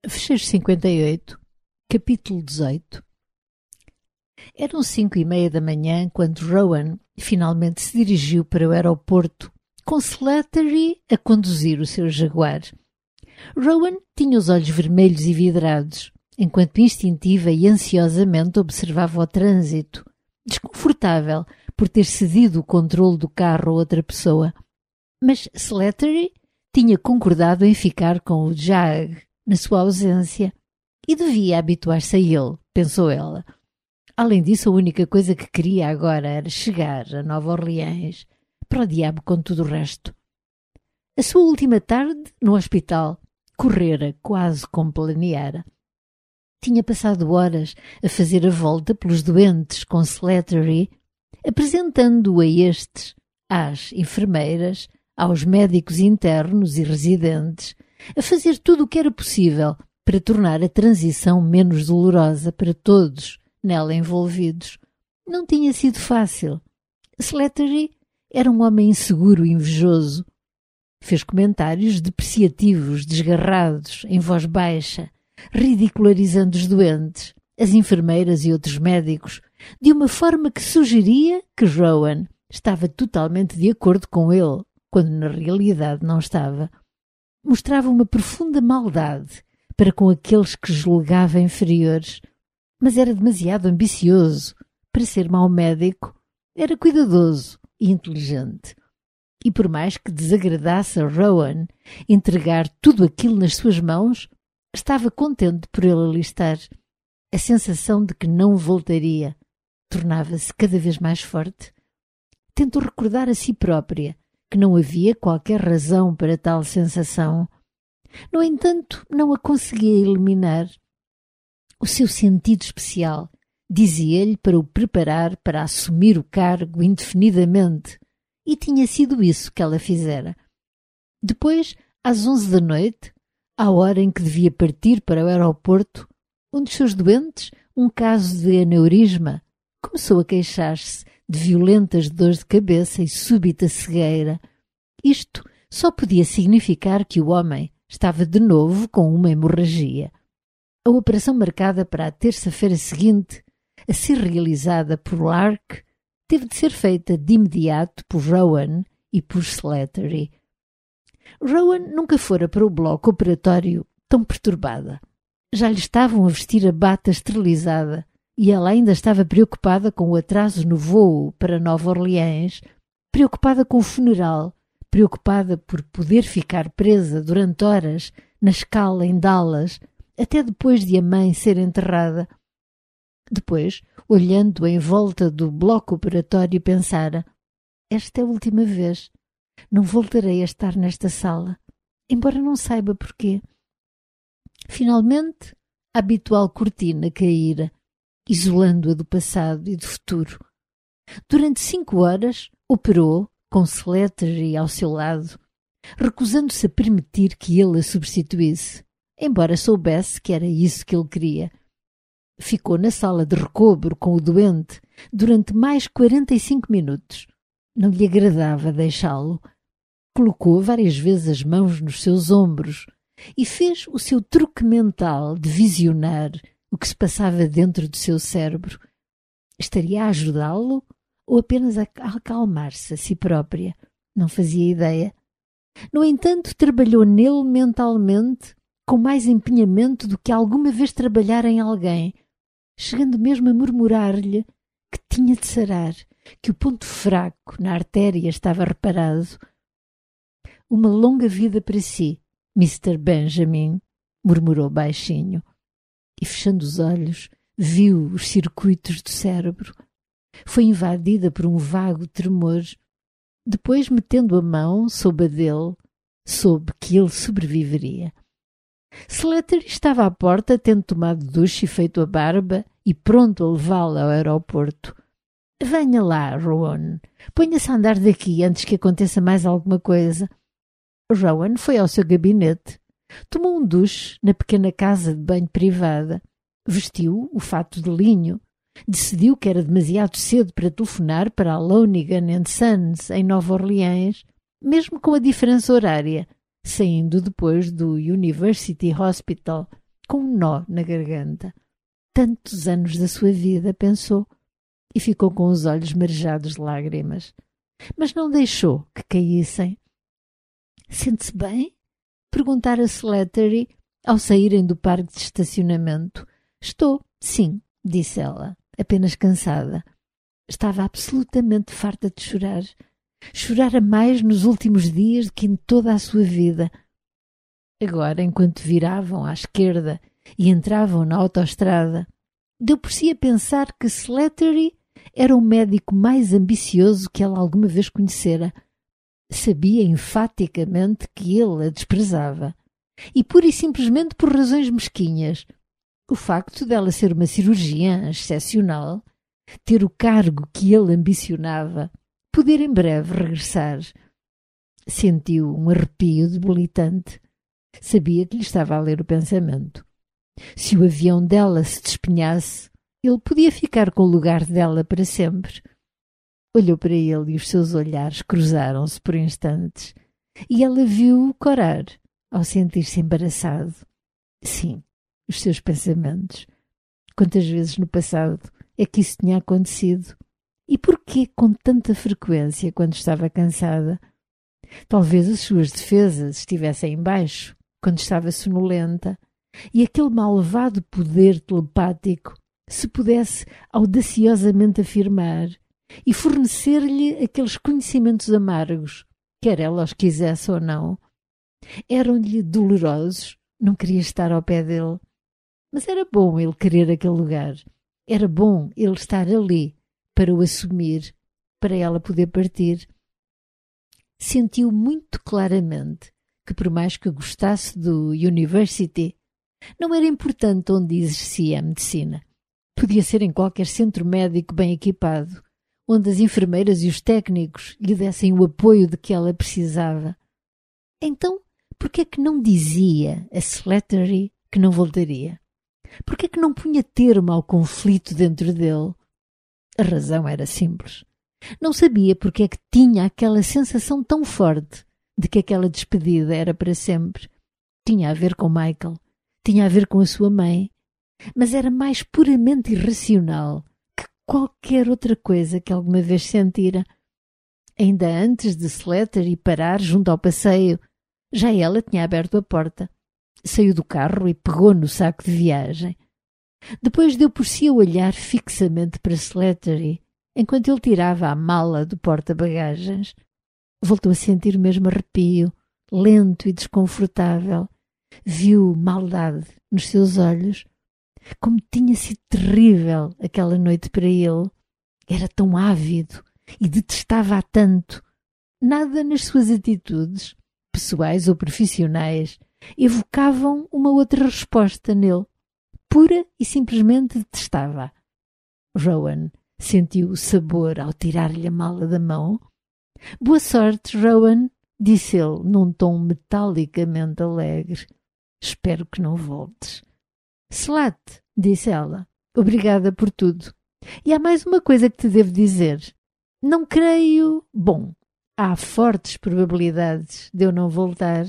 Fecheiro 58, capítulo 18. Eram 5:30 da manhã quando Rowan finalmente se dirigiu para o aeroporto, com Slattery a conduzir o seu Jaguar. Rowan tinha os olhos vermelhos e vidrados, enquanto instintiva e ansiosamente observava o trânsito, desconfortável por ter cedido o controle do carro a outra pessoa. Mas Slattery tinha concordado em ficar com o Jag na sua ausência e devia habituar-se a ele, pensou ela. Além disso, a única coisa que queria agora era chegar a Nova Orleans, para o diabo com tudo o resto. A sua última tarde no hospital correra quase como planeara. Tinha passado horas a fazer a volta pelos doentes com Slattery, apresentando-o a estes, às enfermeiras, aos médicos internos e residentes, a fazer tudo o que era possível para tornar a transição menos dolorosa para todos nela envolvidos. Não tinha sido fácil. Slattery era um homem inseguro e invejoso. Fez comentários depreciativos, desgarrados, em voz baixa, ridicularizando os doentes, as enfermeiras e outros médicos, de uma forma que sugeria que Rowan estava totalmente de acordo com ele, quando na realidade não estava. Mostrava uma profunda maldade para com aqueles que julgava inferiores, mas era demasiado ambicioso para ser mau médico. Era cuidadoso e inteligente. E por mais que desagradasse a Rowan entregar tudo aquilo nas suas mãos, estava contente por ele ali estar. A sensação de que não voltaria tornava-se cada vez mais forte. Tentou recordar a si própria que não havia qualquer razão para tal sensação. No entanto, não a conseguia eliminar. O seu sentido especial dizia-lhe para o preparar para assumir o cargo indefinidamente, e tinha sido isso que ela fizera. Depois, às 11 da noite, à hora em que devia partir para o aeroporto, um dos seus doentes, um caso de aneurisma, começou a queixar-se de violentas dores de cabeça e súbita cegueira. Isto só podia significar que o homem estava de novo com uma hemorragia. A operação marcada para a terça-feira seguinte, a ser realizada por Lark, teve de ser feita de imediato por Rowan e por Slattery. Rowan nunca fora para o bloco operatório tão perturbada. Já lhe estavam a vestir a bata esterilizada e ela ainda estava preocupada com o atraso no voo para Nova Orleans, preocupada com o funeral, preocupada por poder ficar presa durante horas na escala em Dallas, até depois de a mãe ser enterrada. Depois, olhando em volta do bloco operatório, pensara: esta é a última vez. Não voltarei a estar nesta sala, embora não saiba porquê. Finalmente, a habitual cortina caíra, isolando-a do passado e do futuro. Durante 5 horas, operou, com Slattery ao seu lado, recusando-se a permitir que ele a substituísse, embora soubesse que era isso que ele queria. Ficou na sala de recobro com o doente durante mais 45 minutos. Não lhe agradava deixá-lo. Colocou várias vezes as mãos nos seus ombros e fez o seu truque mental de visionar o que se passava dentro do seu cérebro. Estaria a ajudá-lo ou apenas a acalmar-se a si própria? Não fazia ideia. No entanto, trabalhou nele mentalmente com mais empenhamento do que alguma vez trabalhara em alguém, chegando mesmo a murmurar-lhe que tinha de sarar, que o ponto fraco na artéria estava reparado. Uma longa vida para si, Mr. Benjamin, murmurou baixinho, e fechando os olhos, viu os circuitos do cérebro. Foi invadida por um vago tremor. Depois, metendo a mão sob a dele, soube que ele sobreviveria. Slattery estava à porta, tendo tomado duche e feito a barba, e pronto a levá-la ao aeroporto. Venha lá, Rowan. Ponha-se a andar daqui antes que aconteça mais alguma coisa. Rowan foi ao seu gabinete. Tomou um duche na pequena casa de banho privada. Vestiu o fato de linho. Decidiu que era demasiado cedo para telefonar para a Lonigan & Sons, em Nova Orleans, mesmo com a diferença horária, saindo depois do University Hospital, com um nó na garganta. Tantos anos da sua vida, pensou, e ficou com os olhos marejados de lágrimas. Mas não deixou que caíssem. Sente-se bem? Perguntara Slattery ao saírem do parque de estacionamento. Estou, sim, disse ela, apenas cansada. Estava absolutamente farta de chorar. Chorara mais nos últimos dias do que em toda a sua vida. Agora, enquanto viravam à esquerda e entravam na autoestrada, deu por si a pensar que Slattery era o médico mais ambicioso que ela alguma vez conhecera. Sabia enfaticamente que ele a desprezava. E pura e simplesmente por razões mesquinhas. O facto dela ser uma cirurgiã excepcional, ter o cargo que ele ambicionava, poder em breve regressar. Sentiu um arrepio debilitante. Sabia que lhe estava a ler o pensamento. Se o avião dela se despenhasse, ele podia ficar com o lugar dela para sempre. Olhou para ele e os seus olhares cruzaram-se por instantes. E ela viu-o corar, ao sentir-se embaraçado. Sim, os seus pensamentos. Quantas vezes no passado é que isso tinha acontecido? E porquê com tanta frequência quando estava cansada? Talvez as suas defesas estivessem em baixo, quando estava sonolenta, e aquele malvado poder telepático se pudesse audaciosamente afirmar e fornecer-lhe aqueles conhecimentos amargos, quer ela os quisesse ou não. Eram-lhe dolorosos, não queria estar ao pé dele. Mas era bom ele querer aquele lugar. Era bom ele estar ali para o assumir, para ela poder partir. Sentiu muito claramente que, por mais que gostasse do University, não era importante onde exercia a medicina. Podia ser em qualquer centro médico bem equipado, onde as enfermeiras e os técnicos lhe dessem o apoio de que ela precisava. Então, por que é que não dizia a Slattery que não voltaria? Por que é que não punha termo ao conflito dentro dele? A razão era simples. Não sabia porque é que tinha aquela sensação tão forte de que aquela despedida era para sempre. Tinha a ver com Michael, tinha a ver com a sua mãe, mas era mais puramente irracional que qualquer outra coisa que alguma vez sentira. Ainda antes de Slattery parar junto ao passeio, já ela tinha aberto a porta. Saiu do carro e pegou no saco de viagem. Depois deu por si a olhar fixamente para Slattery, enquanto ele tirava a mala do porta-bagagens. Voltou a sentir o mesmo arrepio, lento e desconfortável. Viu maldade nos seus olhos. Como tinha sido terrível aquela noite para ele. Era tão ávido e detestava-a tanto. Nada nas suas atitudes, pessoais ou profissionais, evocavam uma outra resposta nele. Pura e simplesmente detestava-a. Rowan sentiu o sabor ao tirar-lhe a mala da mão. Boa sorte, Rowan, disse ele num tom metalicamente alegre. Espero que não voltes. Slat, disse ela, obrigada por tudo. E há mais uma coisa que te devo dizer. Não creio... Bom, há fortes probabilidades de eu não voltar.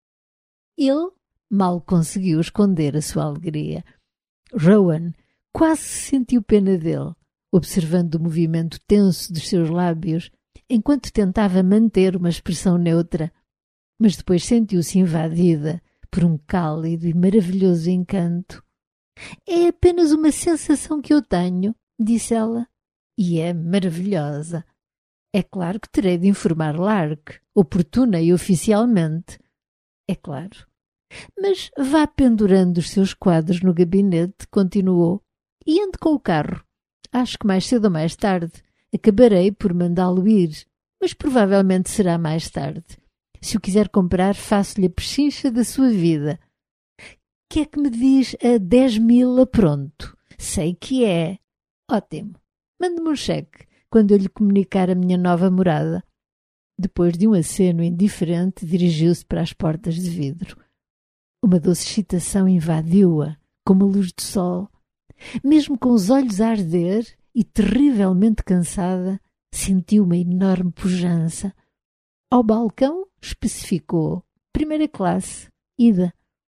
Ele mal conseguiu esconder a sua alegria. Rowan quase sentiu pena dele, observando o movimento tenso dos seus lábios, enquanto tentava manter uma expressão neutra. Mas depois sentiu-se invadida por um cálido e maravilhoso encanto. É apenas uma sensação que eu tenho, disse ela, e é maravilhosa. É claro que terei de informar Lark, oportuna e oficialmente. É claro. Mas vá pendurando os seus quadros no gabinete, continuou, e ande com o carro. Acho que mais cedo ou mais tarde acabarei por mandá-lo ir, mas provavelmente será mais tarde. Se o quiser comprar, faço-lhe a pechincha da sua vida. Que é que me diz a 10.000 a pronto? Sei que é. Ótimo. Mande-me um cheque quando eu lhe comunicar a minha nova morada. Depois de um aceno indiferente, dirigiu-se para as portas de vidro. Uma doce excitação invadiu-a, como a luz do sol. Mesmo com os olhos a arder e terrivelmente cansada, sentiu uma enorme pujança. Ao balcão especificou: primeira classe, ida.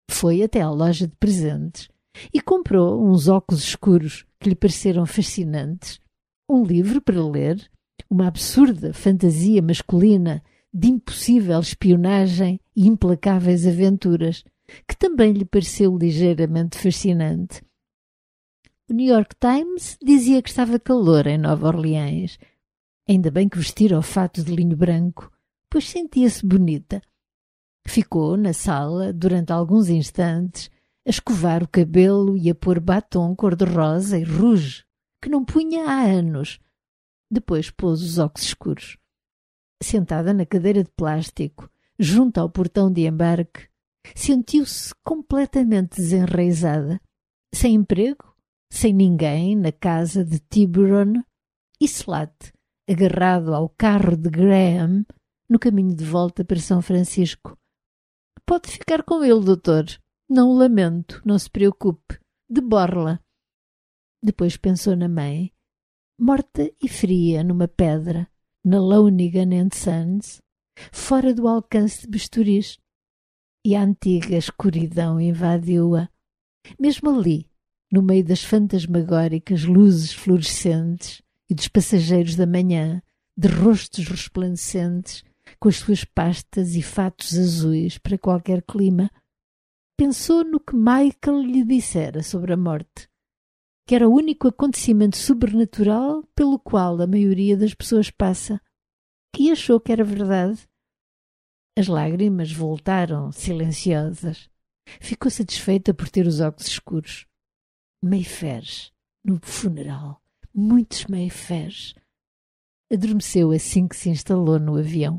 Foi até à loja de presentes e comprou uns óculos escuros que lhe pareceram fascinantes, um livro para ler, uma absurda fantasia masculina de impossível espionagem e implacáveis aventuras, que também lhe pareceu ligeiramente fascinante. O New York Times dizia que estava calor em Nova Orleans. Ainda bem que vestira o fato de linho branco, pois sentia-se bonita. Ficou na sala durante alguns instantes a escovar o cabelo e a pôr batom cor-de-rosa e rouge, que não punha há anos. Depois pôs os óculos escuros. Sentada na cadeira de plástico, junto ao portão de embarque, sentiu-se completamente desenraizada, sem emprego, sem ninguém na casa de Tiburon e Slat, agarrado ao carro de Graham, no caminho de volta para São Francisco. Pode ficar com ele, doutor. Não o lamento, não se preocupe. De borla. Depois pensou na mãe, morta e fria numa pedra, na Lonigan & Sons, fora do alcance de bisturis. E a antiga escuridão invadiu-a. Mesmo ali, no meio das fantasmagóricas luzes fluorescentes e dos passageiros da manhã, de rostos resplandecentes, com as suas pastas e fatos azuis para qualquer clima, pensou no que Michael lhe dissera sobre a morte, que era o único acontecimento sobrenatural pelo qual a maioria das pessoas passa, e achou que era verdade. As lágrimas voltaram silenciosas. Ficou satisfeita por ter os óculos escuros. Mayfairs, no funeral, muitos Mayfairs. Adormeceu assim que se instalou no avião.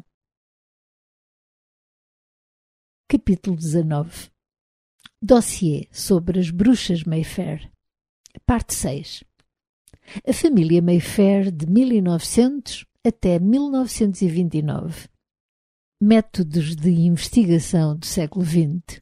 Capítulo 19. Dossiê sobre as bruxas Mayfair. Parte 6. A família Mayfair de 1900 até 1929. Métodos de investigação do século XX.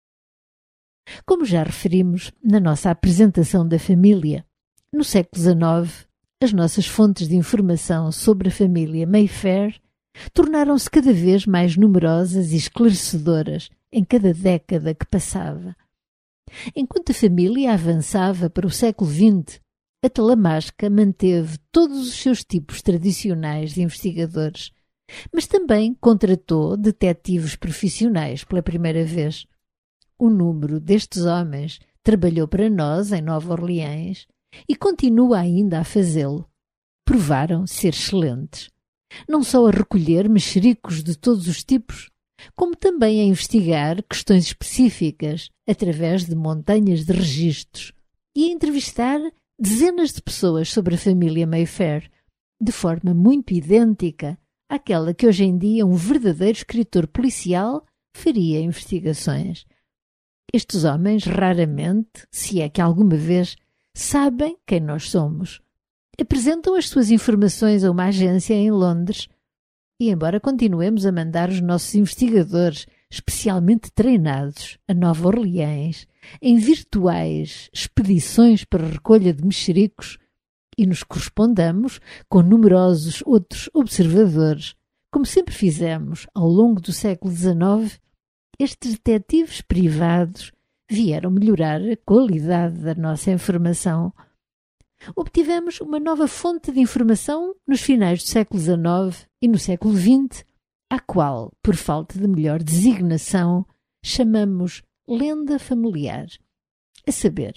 Como já referimos na nossa apresentação da família, no século XIX, as nossas fontes de informação sobre a família Mayfair tornaram-se cada vez mais numerosas e esclarecedoras em cada década que passava. Enquanto a família avançava para o século XX, a Talamasca manteve todos os seus tipos tradicionais de investigadores, mas também contratou detetives profissionais pela primeira vez. O número destes homens trabalhou para nós em Nova Orleans e continua ainda a fazê-lo. Provaram ser excelentes, não só a recolher mexericos de todos os tipos, como também a investigar questões específicas através de montanhas de registros e a entrevistar dezenas de pessoas sobre a família Mayfair, de forma muito idêntica àquela que hoje em dia um verdadeiro escritor policial faria investigações. Estes homens raramente, se é que alguma vez, sabem quem nós somos. Apresentam as suas informações a uma agência em Londres e, embora continuemos a mandar os nossos investigadores especialmente treinados a Nova Orleans em virtuais expedições para recolha de mexericos e nos correspondamos com numerosos outros observadores, como sempre fizemos ao longo do século XIX, estes detetives privados vieram melhorar a qualidade da nossa informação. Obtivemos uma nova fonte de informação nos finais do século XIX e no século XX, à qual, por falta de melhor designação, chamamos lenda familiar. A saber,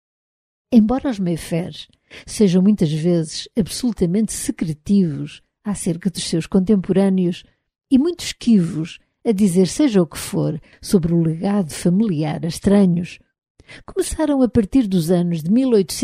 embora os Mayfairs sejam muitas vezes absolutamente secretivos acerca dos seus contemporâneos e muito esquivos a dizer seja o que for sobre o legado familiar a estranhos, começaram a partir dos anos de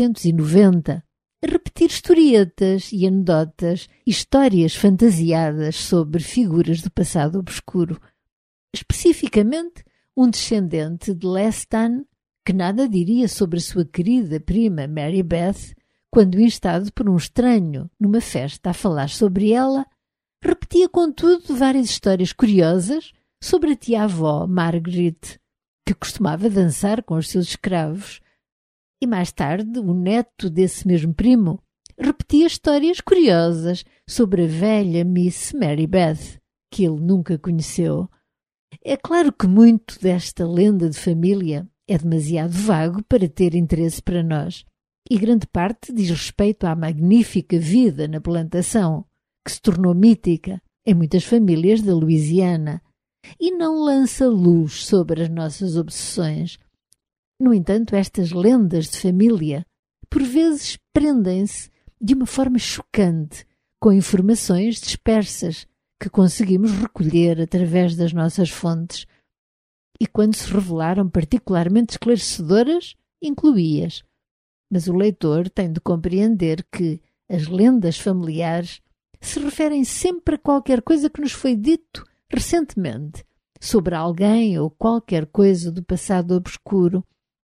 1890 a repetir historietas e anedotas e histórias fantasiadas sobre figuras do passado obscuro. Especificamente, um descendente de Lestan, que nada diria sobre a sua querida prima Mary Beth, quando instado por um estranho numa festa a falar sobre ela, repetia contudo várias histórias curiosas sobre a tia-avó Margaret, que costumava dançar com os seus escravos. E mais tarde, o neto desse mesmo primo repetia histórias curiosas sobre a velha Miss Mary Beth, que ele nunca conheceu. É claro que muito desta lenda de família é demasiado vago para ter interesse para nós, e grande parte diz respeito à magnífica vida na plantação, que se tornou mítica em muitas famílias da Louisiana, e não lança luz sobre as nossas obsessões. No entanto, estas lendas de família, por vezes, prendem-se de uma forma chocante com informações dispersas que conseguimos recolher através das nossas fontes. E quando se revelaram particularmente esclarecedoras, incluí-as. Mas o leitor tem de compreender que as lendas familiares se referem sempre a qualquer coisa que nos foi dito recentemente sobre alguém ou qualquer coisa do passado obscuro.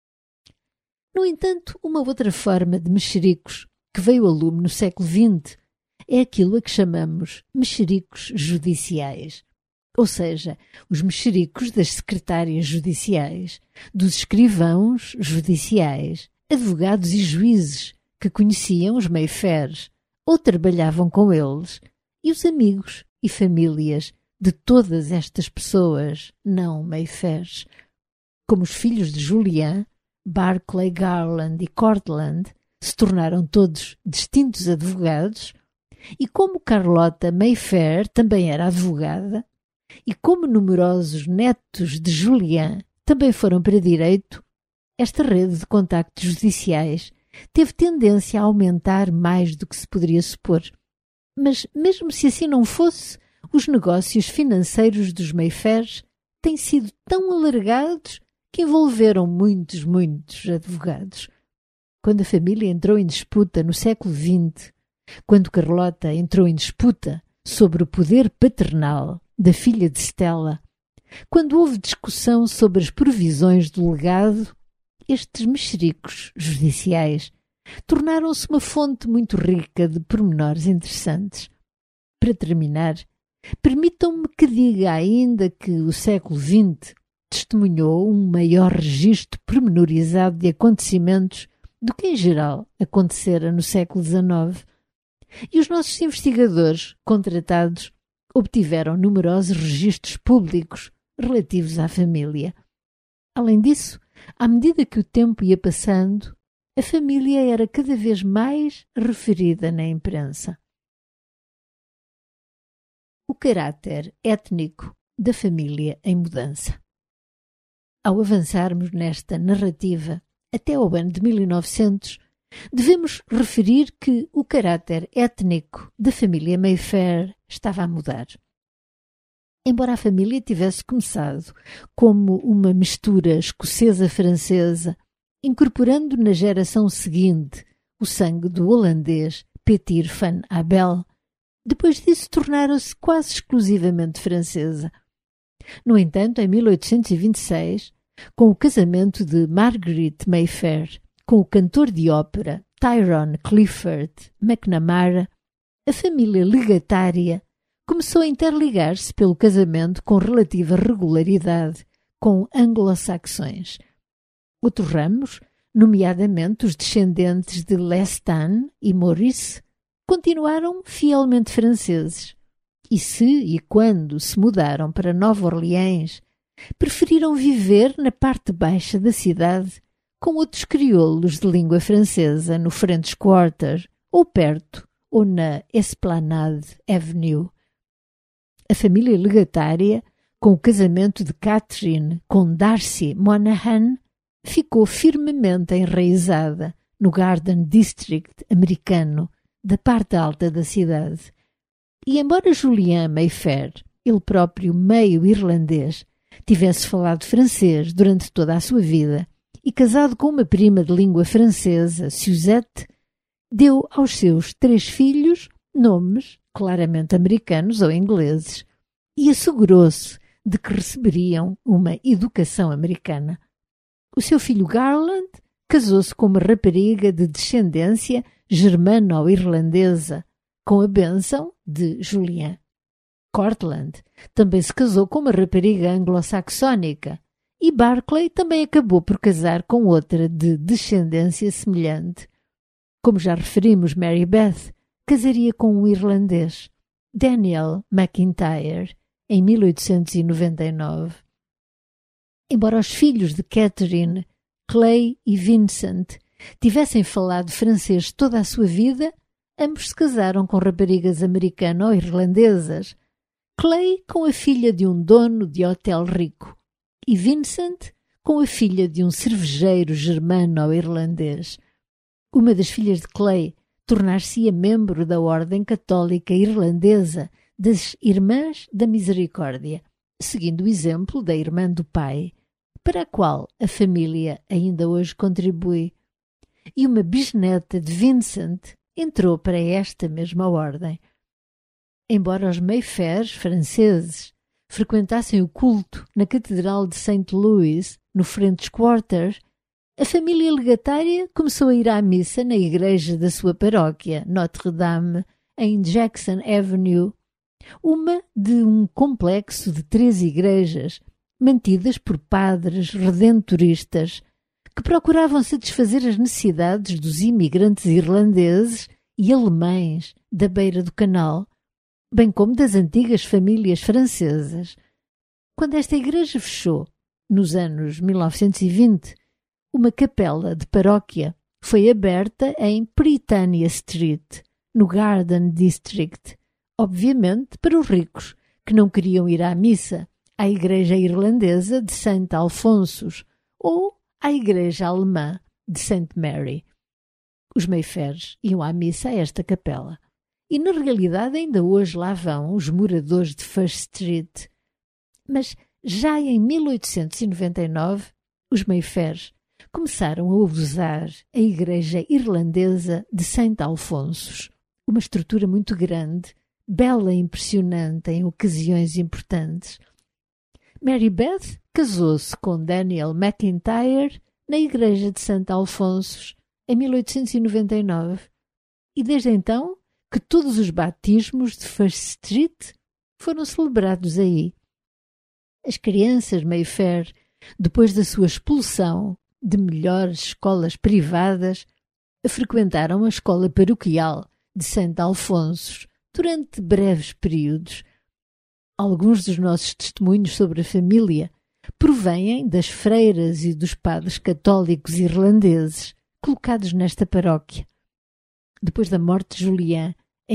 No entanto, uma outra forma de mexericos que veio a lume no século XX é aquilo a que chamamos mexericos judiciais, ou seja, os mexericos das secretárias judiciais, dos escrivãos judiciais, advogados e juízes que conheciam os Mayfairs ou trabalhavam com eles, e os amigos e famílias de todas estas pessoas não Mayfairs, como os filhos de Julian, Barclay, Garland e Cortland se tornaram todos distintos advogados, e como Carlota Mayfair também era advogada, e como numerosos netos de Julian também foram para direito, esta rede de contactos judiciais teve tendência a aumentar mais do que se poderia supor. Mas, mesmo se assim não fosse, os negócios financeiros dos Mayfairs têm sido tão alargados que envolveram muitos advogados. Quando a família entrou em disputa no século XX, quando Carlota entrou em disputa sobre o poder paternal da filha de Stella, quando houve discussão sobre as provisões do legado, estes mexericos judiciais tornaram-se uma fonte muito rica de pormenores interessantes. Para terminar, permitam-me que diga ainda que o século XX testemunhou um maior registro pormenorizado de acontecimentos do que, em geral, acontecera no século XIX. E os nossos investigadores contratados obtiveram numerosos registros públicos relativos à família. Além disso, à medida que o tempo ia passando, a família era cada vez mais referida na imprensa. O caráter étnico da família em mudança. Ao avançarmos nesta narrativa até ao ano de 1900, devemos referir que o caráter étnico da família Mayfair estava a mudar. Embora a família tivesse começado como uma mistura escocesa-francesa, incorporando na geração seguinte o sangue do holandês Petir van Abel, depois disso tornaram-se quase exclusivamente francesa. No entanto, em 1826, com o casamento de Margaret Mayfair com o cantor de ópera Tyrone Clifford McNamara, a família legatária começou a interligar-se pelo casamento com relativa regularidade com anglo-saxões. Outros ramos, nomeadamente os descendentes de Lestan e Maurice, continuaram fielmente franceses. E se e quando se mudaram para Nova Orleans, preferiram viver na parte baixa da cidade com outros crioulos de língua francesa no French Quarter, ou perto, ou na Esplanade Avenue. A família legatária, com o casamento de Catherine com Darcy Monahan, ficou firmemente enraizada no Garden District americano, da parte alta da cidade. E embora Julian Mayfair, ele próprio meio irlandês, tivesse falado francês durante toda a sua vida e casado com uma prima de língua francesa, Suzette, deu aos seus 3 filhos nomes claramente americanos ou ingleses e assegurou-se de que receberiam uma educação americana. O seu filho Garland casou-se com uma rapariga de descendência germano-irlandesa, com a bênção de Julian. Cortland também se casou com uma rapariga anglo-saxónica e Barclay também acabou por casar com outra de descendência semelhante. Como já referimos, Mary Beth casaria com um irlandês, Daniel McIntyre, em 1899. Embora os filhos de Catherine, Clay e Vincent, tivessem falado francês toda a sua vida, ambos se casaram com raparigas americano ou irlandesas. Clay com a filha de um dono de hotel rico e Vincent com a filha de um cervejeiro germano ou irlandês. Uma das filhas de Clay tornar-se-ia membro da Ordem Católica Irlandesa das Irmãs da Misericórdia, seguindo o exemplo da irmã do pai, para a qual a família ainda hoje contribui. E uma bisneta de Vincent entrou para esta mesma ordem. Embora os Mayfairs franceses frequentassem o culto na Catedral de St. Louis, no French Quarter, a família legatária começou a ir à missa na igreja da sua paróquia, Notre-Dame, em Jackson Avenue, uma de um complexo de 3 igrejas, mantidas por padres redentoristas, que procuravam satisfazer as necessidades dos imigrantes irlandeses e alemães da beira do canal, bem como das antigas famílias francesas. Quando esta igreja fechou, nos anos 1920, uma capela de paróquia foi aberta em Britannia Street, no Garden District, obviamente para os ricos, que não queriam ir à missa, à igreja irlandesa de St. Alfonsos ou à igreja alemã de St. Mary. Os Mayfairs iam à missa a esta capela. E na realidade ainda hoje lá vão os moradores de First Street. Mas já em 1899, os Mayfairs começaram a usar a igreja irlandesa de St. Alfonsos, uma estrutura muito grande, bela e impressionante em ocasiões importantes. Mary Beth casou-se com Daniel McIntyre na igreja de St. Alfonsos em 1899 e desde então que todos os batismos de First Street foram celebrados aí. As crianças Mayfair, depois da sua expulsão de melhores escolas privadas, frequentaram a escola paroquial de St. Alfonsos durante breves períodos. Alguns dos nossos testemunhos sobre a família provêm das freiras e dos padres católicos irlandeses colocados nesta paróquia. Depois da morte de Julian, em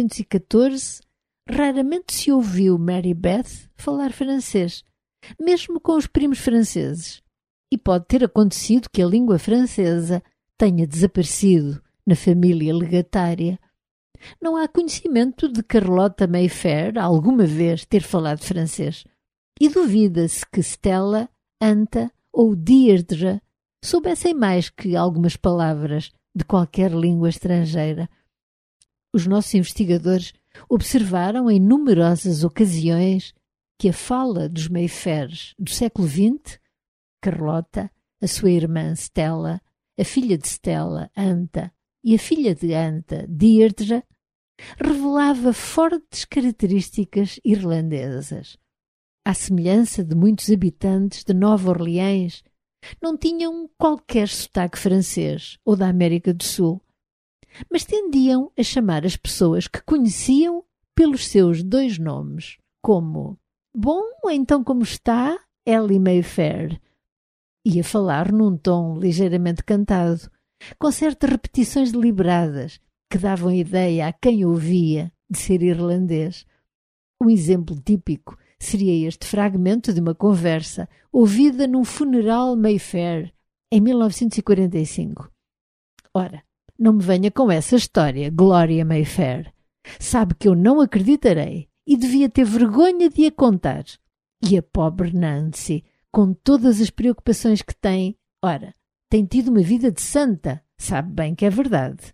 1914, raramente se ouviu Mary Beth falar francês, mesmo com os primos franceses, e pode ter acontecido que a língua francesa tenha desaparecido na família legatária. Não há conhecimento de Carlota Mayfair alguma vez ter falado francês, e duvida-se que Stella, Anta ou Deirdre soubessem mais que algumas palavras de qualquer língua estrangeira. Os nossos investigadores observaram em numerosas ocasiões que a fala dos Mayfairs do século XX, Carlota, a sua irmã Stella, a filha de Stella, Anta, e a filha de Anta, Deirdre, revelava fortes características irlandesas. À semelhança de muitos habitantes de Nova Orleans, não tinham qualquer sotaque francês ou da América do Sul, mas tendiam a chamar as pessoas que conheciam pelos seus 2 nomes, como "Bom, então como está, Ellie Mayfair?", e a falar num tom ligeiramente cantado, com certas repetições deliberadas que davam ideia a quem ouvia de ser irlandês. Um exemplo típico seria este fragmento de uma conversa ouvida num funeral Mayfair em 1945. Ora, não me venha com essa história, Gloria Mayfair. Sabe que eu não acreditarei e devia ter vergonha de a contar. E a pobre Nancy, com todas as preocupações que tem, ora, tem tido uma vida de santa, sabe bem que é verdade.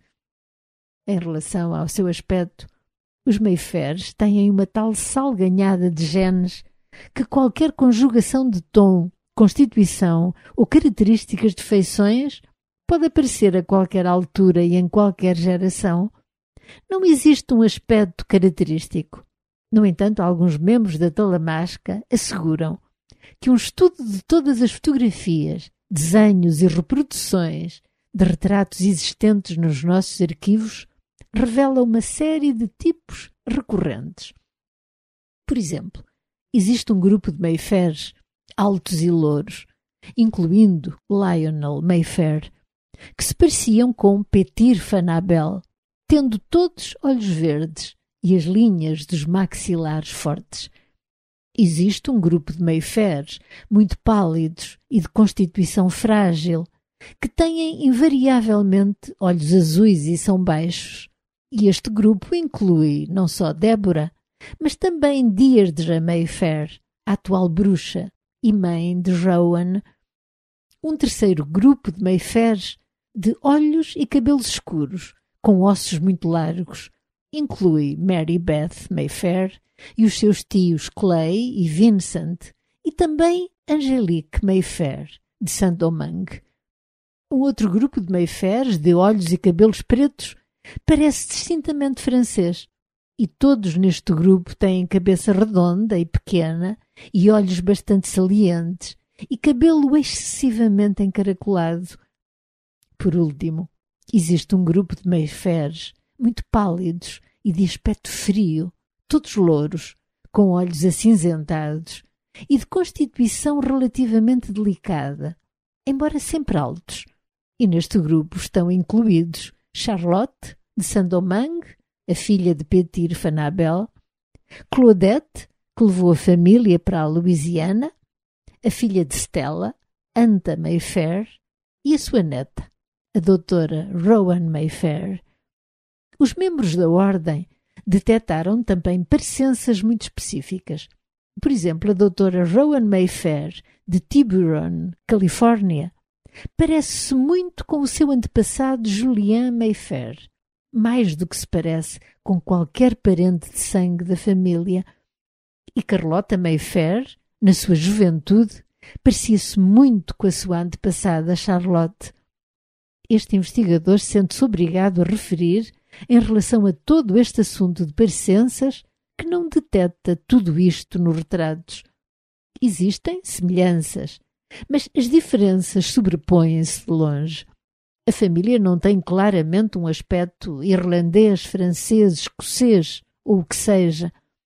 Em relação ao seu aspecto, os Mayfairs têm uma tal salganhada de genes que qualquer conjugação de tom, constituição ou características de feições pode aparecer a qualquer altura e em qualquer geração. Não existe um aspecto característico. No entanto, alguns membros da Talamasca asseguram que um estudo de todas as fotografias, desenhos e reproduções de retratos existentes nos nossos arquivos revela uma série de tipos recorrentes. Por exemplo, existe um grupo de Mayfairs altos e louros, incluindo Lionel Mayfair, que se pareciam com Petir Fanabel, tendo todos olhos verdes e as linhas dos maxilares fortes. Existe um grupo de Mayfairs muito pálidos e de constituição frágil, que têm invariavelmente olhos azuis e são baixos. E este grupo inclui não só Deborah, mas também Deirdre Mayfair, a atual bruxa e mãe de Rowan. Um terceiro grupo de Mayfairs de olhos e cabelos escuros, com ossos muito largos, inclui Mary Beth Mayfair e os seus tios Clay e Vincent, e também Angelique Mayfair, de Saint-Domingue. Um outro grupo de Mayfairs de olhos e cabelos pretos parece distintamente francês, e todos neste grupo têm cabeça redonda e pequena e olhos bastante salientes e cabelo excessivamente encaracolado. Por último, existe um grupo de Mayfairs muito pálidos e de aspecto frio, todos louros, com olhos acinzentados e de constituição relativamente delicada, embora sempre altos. E neste grupo estão incluídos Charlotte, de Saint-Domingue, a filha de Petir Fanabel, Claudette, que levou a família para a Louisiana, a filha de Stella, Anta Mayfair, e a sua neta, a doutora Rowan Mayfair. Os membros da ordem detectaram também parecenças muito específicas. Por exemplo, a doutora Rowan Mayfair, de Tiburon, Califórnia, parece-se muito com o seu antepassado Julian Mayfair, mais do que se parece com qualquer parente de sangue da família. E Carlota Mayfair, na sua juventude, parecia-se muito com a sua antepassada Charlotte. Este investigador sente-se obrigado a referir, em relação a todo este assunto de parecenças, que não detecta tudo isto nos retratos. Existem semelhanças, mas as diferenças sobrepõem-se de longe. A família não tem claramente um aspecto irlandês, francês, escocês ou o que seja.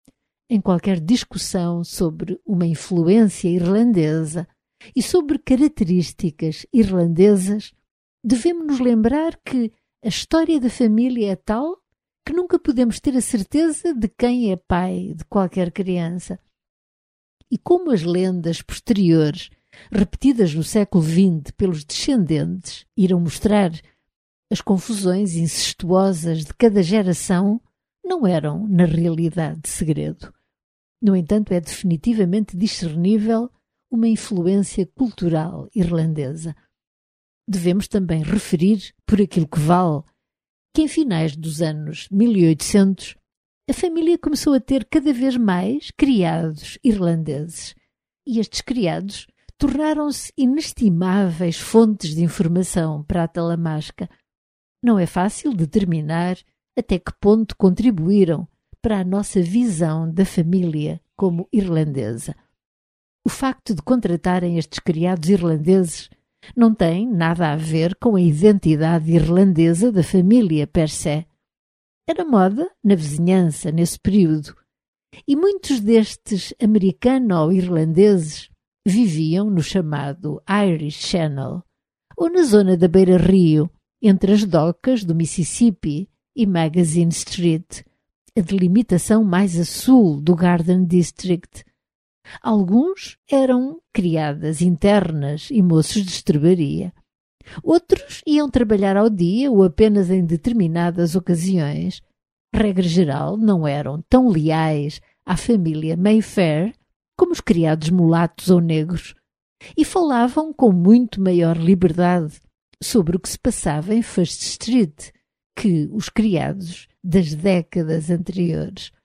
Em qualquer discussão sobre uma influência irlandesa e sobre características irlandesas, devemos nos lembrar que a história da família é tal que nunca podemos ter a certeza de quem é pai de qualquer criança. E como as lendas posteriores, repetidas no século XX pelos descendentes, irão mostrar, as confusões incestuosas de cada geração não eram, na realidade, segredo. No entanto, é definitivamente discernível uma influência cultural irlandesa. Devemos também referir, por aquilo que vale, que em finais dos anos 1800 a família começou a ter cada vez mais criados irlandeses, e estes criados tornaram-se inestimáveis fontes de informação para a Talamasca. Não é fácil determinar até que ponto contribuíram para a nossa visão da família como irlandesa. O facto de contratarem estes criados irlandeses não tem nada a ver com a identidade irlandesa da família per se. Era moda na vizinhança nesse período, e muitos destes americano-irlandeses viviam no chamado Irish Channel, ou na zona da beira-rio, entre as docas do Mississippi e Magazine Street, a delimitação mais a sul do Garden District. Alguns eram criadas internas e moços de estrebaria. Outros iam trabalhar ao dia ou apenas em determinadas ocasiões. Regra geral, não eram tão leais à família Mayfair como os criados mulatos ou negros, e falavam com muito maior liberdade sobre o que se passava em First Street que os criados das décadas anteriores.